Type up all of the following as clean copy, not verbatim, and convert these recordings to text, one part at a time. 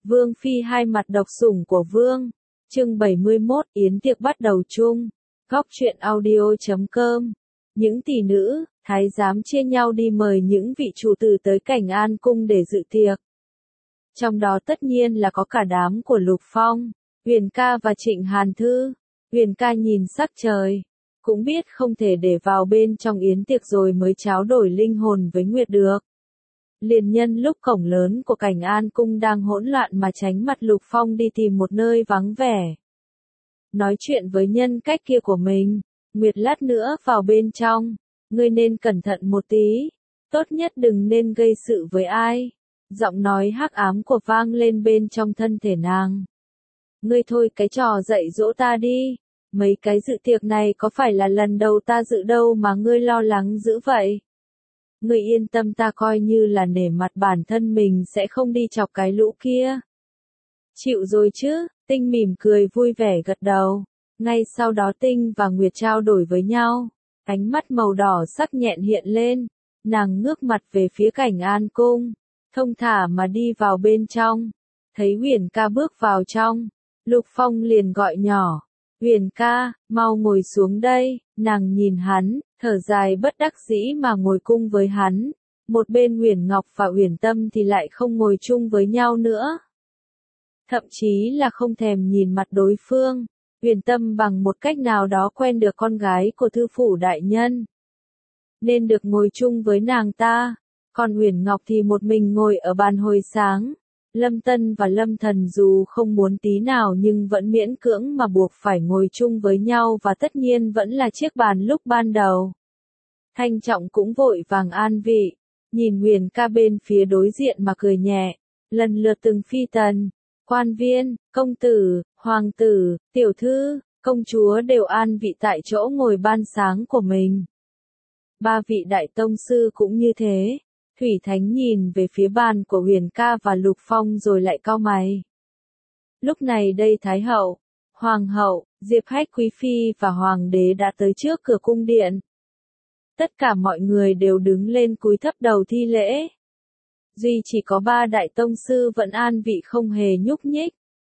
Vương Phi hai mặt độc sủng của Vương. Chương 71, yến tiệc bắt đầu chung. Góc truyện audio.com. Những tỷ nữ, thái giám chia nhau đi mời những vị chủ tử tới Cảnh An cung để dự tiệc. Trong đó tất nhiên là có cả đám của Lục Phong, Huyền ca và Trịnh Hàn Thư. Huyền ca nhìn sắc trời, cũng biết không thể để vào bên trong yến tiệc rồi mới tráo đổi linh hồn với Nguyệt được. Liền nhân lúc cổng lớn của Cảnh An cung đang hỗn loạn mà tránh mặt Lục Phong đi tìm một nơi vắng vẻ. Nói chuyện với nhân cách kia của mình, Nguyệt lát nữa vào bên trong, ngươi nên cẩn thận một tí, tốt nhất đừng nên gây sự với ai. Giọng nói hắc ám của vang lên bên trong thân thể nàng. Ngươi thôi cái trò dạy dỗ ta đi, mấy cái dự tiệc này có phải là lần đầu ta dự đâu mà ngươi lo lắng dữ vậy? Ngươi yên tâm, ta coi như là nể mặt bản thân mình sẽ không đi chọc cái lũ kia. Chịu rồi chứ, Tinh mỉm cười vui vẻ gật đầu. Ngay sau đó Tinh và Nguyệt trao đổi với nhau. Ánh mắt màu đỏ sắc nhẹn hiện lên. Nàng ngước mặt về phía Cảnh An cung, thông thả mà đi vào bên trong. Thấy Huyền ca bước vào trong, Lục Phong liền gọi nhỏ. Huyền ca, mau ngồi xuống đây. Nàng nhìn hắn, thở dài bất đắc dĩ mà ngồi cung với hắn. Một bên Huyền Ngọc và Huyền Tâm thì lại không ngồi chung với nhau nữa. Thậm chí là không thèm nhìn mặt đối phương. Huyền Tâm bằng một cách nào đó quen được con gái của thư phủ đại nhân, nên được ngồi chung với nàng ta. Còn Huyền Ngọc thì một mình ngồi ở bàn hồi sáng. Lâm Tân và Lâm Thần dù không muốn tí nào nhưng vẫn miễn cưỡng mà buộc phải ngồi chung với nhau, và tất nhiên vẫn là chiếc bàn lúc ban đầu. Thanh Trọng cũng vội vàng an vị, nhìn Huyền ca bên phía đối diện mà cười nhẹ. Lần lượt từng phi tần, quan viên, công tử, hoàng tử, tiểu thư, công chúa đều an vị tại chỗ ngồi ban sáng của mình. Ba vị đại tông sư cũng như thế. Thủy Thánh nhìn về phía bàn của Huyền ca và Lục Phong rồi lại cau mày. Lúc này đây Thái hậu, Hoàng hậu, Diệp Hách quý phi và Hoàng đế đã tới trước cửa cung điện. Tất cả mọi người đều đứng lên cúi thấp đầu thi lễ. Duy chỉ có ba đại tông sư vẫn an vị không hề nhúc nhích.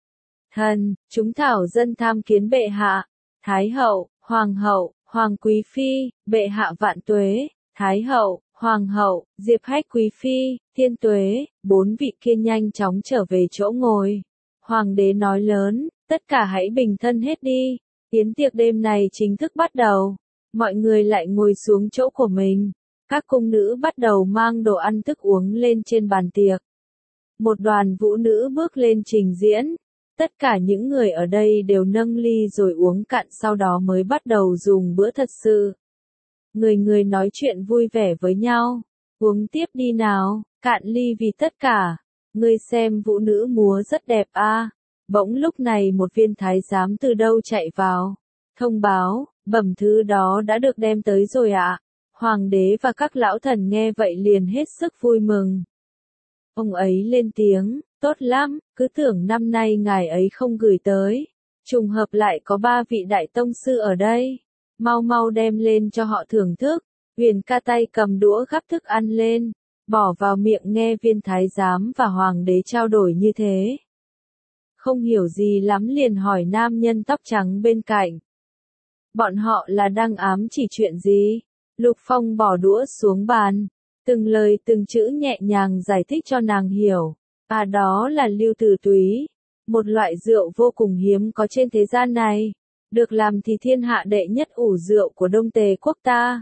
Thần, chúng thảo dân tham kiến bệ hạ. Thái hậu, Hoàng hậu, Hoàng quý phi, bệ hạ vạn tuế. Thái hậu, Hoàng hậu, Diệp Hách quý phi, thiên tuế. Bốn vị kia nhanh chóng trở về chỗ ngồi. Hoàng đế nói lớn, tất cả hãy bình thân hết đi. Yến tiệc đêm này chính thức bắt đầu. Mọi người lại ngồi xuống chỗ của mình. Các cung nữ bắt đầu mang đồ ăn thức uống lên trên bàn tiệc. Một đoàn vũ nữ bước lên trình diễn. Tất cả những người ở đây đều nâng ly rồi uống cạn, sau đó mới bắt đầu dùng bữa thật sự. Người người nói chuyện vui vẻ với nhau. Uống tiếp đi nào, cạn ly vì tất cả. Ngươi xem vũ nữ múa rất đẹp a. Bỗng lúc này một viên thái giám từ đâu chạy vào. Thông báo, bẩm thứ đó đã được đem tới rồi ạ. Hoàng đế và các lão thần nghe vậy liền hết sức vui mừng. Ông ấy lên tiếng, tốt lắm, cứ tưởng năm nay ngài ấy không gửi tới. Trùng hợp lại có ba vị đại tông sư ở đây. Mau mau đem lên cho họ thưởng thức. Huyền ca tay cầm đũa gắp thức ăn lên, bỏ vào miệng nghe viên thái giám và hoàng đế trao đổi như thế. Không hiểu gì lắm liền hỏi nam nhân tóc trắng bên cạnh. Bọn họ là đang ám chỉ chuyện gì? Lục Phong bỏ đũa xuống bàn, từng lời từng chữ nhẹ nhàng giải thích cho nàng hiểu. À, đó là Lưu Tử Túy, một loại rượu vô cùng hiếm có trên thế gian này, được làm thì thiên hạ đệ nhất ủ rượu của Đông Tề quốc ta.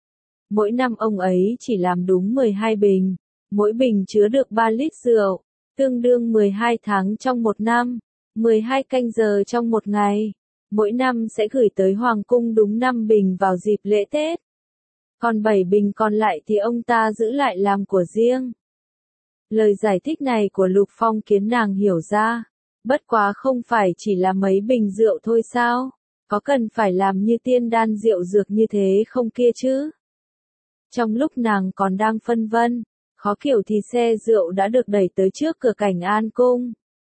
Mỗi năm ông ấy chỉ làm đúng 12 bình, mỗi bình chứa được 3 lít rượu, tương đương 12 tháng trong một năm, 12 canh giờ trong một ngày. Mỗi năm sẽ gửi tới Hoàng cung đúng 5 bình vào dịp lễ Tết. Còn 7 bình còn lại thì ông ta giữ lại làm của riêng. Lời giải thích này của Lục Phong khiến nàng hiểu ra. Bất quá không phải chỉ là mấy bình rượu thôi sao? Có cần phải làm như tiên đan rượu dược như thế không kia chứ? Trong lúc nàng còn đang phân vân, khó hiểu thì xe rượu đã được đẩy tới trước cửa Cảnh An cung.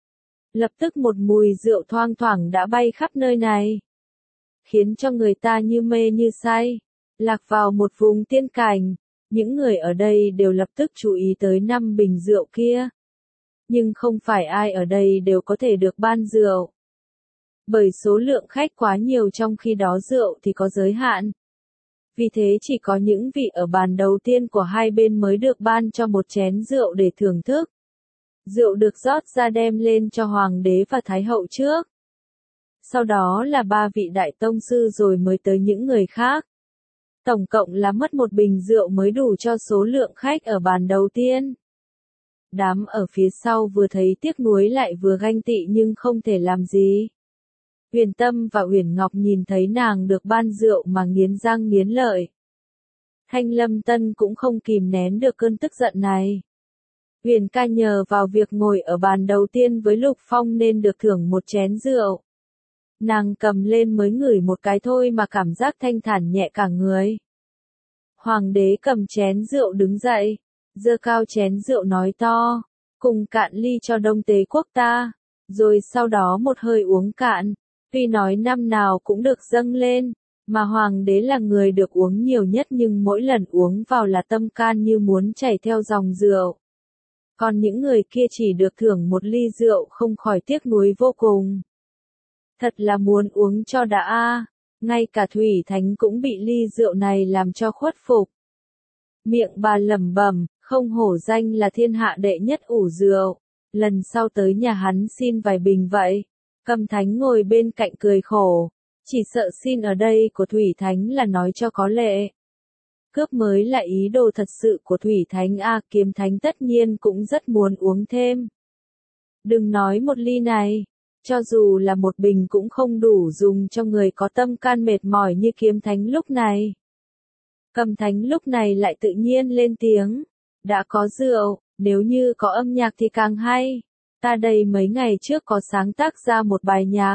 Lập tức một mùi rượu thoang thoảng đã bay khắp nơi này, khiến cho người ta như mê như say, lạc vào một vùng tiên cảnh. Những người ở đây đều lập tức chú ý tới 5 bình rượu kia. nhưng không phải ai ở đây đều có thể được ban rượu. Bởi số lượng khách quá nhiều trong khi đó rượu thì có giới hạn. Vì thế chỉ có những vị ở bàn đầu tiên của hai bên mới được ban cho một chén rượu để thưởng thức. Rượu được rót ra đem lên cho hoàng đế và thái hậu trước. Sau đó là ba vị đại tông sư rồi mới tới những người khác. Tổng cộng là mất một bình rượu mới đủ cho số lượng khách ở bàn đầu tiên. Đám ở phía sau vừa thấy tiếc nuối lại vừa ganh tị nhưng không thể làm gì. Huyền Tâm và Uyển Ngọc nhìn thấy nàng được ban rượu mà nghiến răng nghiến lợi. Thanh Lâm Tân cũng không kìm nén được cơn tức giận này. Huyền ca nhờ vào việc ngồi ở bàn đầu tiên với Lục Phong nên được thưởng một chén rượu. Nàng cầm lên mới ngửi một cái thôi mà cảm giác thanh thản nhẹ cả người. Hoàng đế cầm chén rượu đứng dậy, giơ cao chén rượu nói to, cùng cạn ly cho Đông Tế quốc ta, rồi sau đó một hơi uống cạn. Tuy nói năm nào cũng được dâng lên, mà hoàng đế là người được uống nhiều nhất nhưng mỗi lần uống vào là tâm can như muốn chảy theo dòng rượu. Còn những người kia chỉ được thưởng một ly rượu không khỏi tiếc nuối vô cùng. Thật là muốn uống cho đã a, ngay cả Thủy Thánh cũng bị ly rượu này làm cho khuất phục. Miệng bà lẩm bẩm, không hổ danh là thiên hạ đệ nhất ủ rượu, lần sau tới nhà hắn xin vài bình vậy. Cầm Thánh ngồi bên cạnh cười khổ, chỉ sợ xin ở đây của Thủy Thánh là nói cho có lệ. Cướp mới là ý đồ thật sự của Thủy Thánh a, Kiếm Thánh tất nhiên cũng rất muốn uống thêm. Đừng nói một ly này, cho dù là một bình cũng không đủ dùng cho người có tâm can mệt mỏi như Kiếm Thánh lúc này. Cầm Thánh lúc này lại tự nhiên lên tiếng, đã có rượu, nếu như có âm nhạc thì càng hay. Ta đây mấy ngày trước có sáng tác ra một bài nhạc.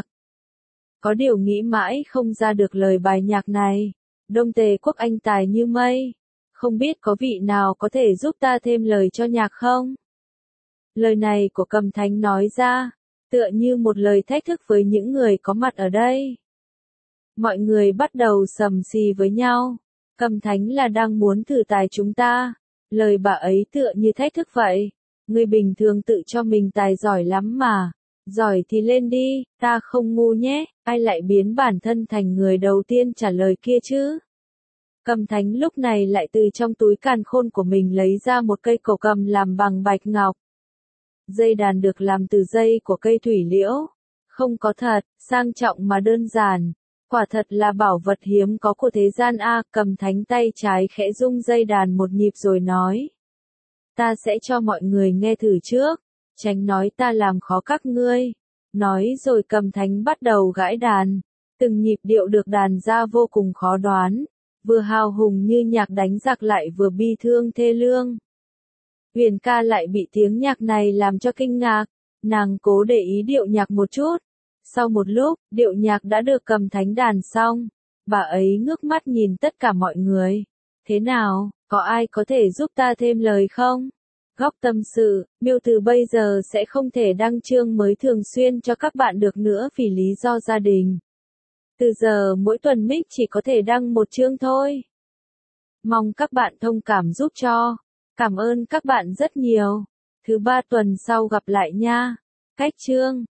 Có điều nghĩ mãi không ra được lời bài nhạc này. Đông Tề quốc anh tài như mây. Không biết có vị nào có thể giúp ta thêm lời cho nhạc không? Lời này của Cầm Thánh nói ra, tựa như một lời thách thức với những người có mặt ở đây. Mọi người bắt đầu sầm xì với nhau. Cầm Thánh là đang muốn thử tài chúng ta. Lời bà ấy tựa như thách thức vậy. Người bình thường tự cho mình tài giỏi lắm mà. Giỏi thì lên đi, ta không ngu nhé, ai lại biến bản thân thành người đầu tiên trả lời kia chứ? Cầm Thánh lúc này lại từ trong túi càn khôn của mình lấy ra một cây cổ cầm làm bằng bạch ngọc. Dây đàn được làm từ dây của cây thủy liễu. Không có thật, sang trọng mà đơn giản. Quả thật là bảo vật hiếm có của thế gian a. Cầm Thánh tay trái khẽ rung dây đàn một nhịp rồi nói. Ta sẽ cho mọi người nghe thử trước, tránh nói ta làm khó các ngươi. Nói rồi Cầm Thánh bắt đầu gãi đàn, từng nhịp điệu được đàn ra vô cùng khó đoán, vừa hào hùng như nhạc đánh giặc lại vừa bi thương thê lương. Huyền ca lại bị tiếng nhạc này làm cho kinh ngạc, nàng cố để ý điệu nhạc một chút. Sau một lúc, điệu nhạc đã được Cầm Thánh đàn xong, bà ấy ngước mắt nhìn tất cả mọi người. Thế nào? Có ai có thể giúp ta thêm lời không? Góc tâm sự, Miêu từ bây giờ sẽ không thể đăng chương mới thường xuyên cho các bạn được nữa vì lý do gia đình. Từ giờ mỗi tuần Mic chỉ có thể đăng một chương thôi. Mong các bạn thông cảm giúp cho. Cảm ơn các bạn rất nhiều. Thứ 3 tuần sau gặp lại nha. Cách chương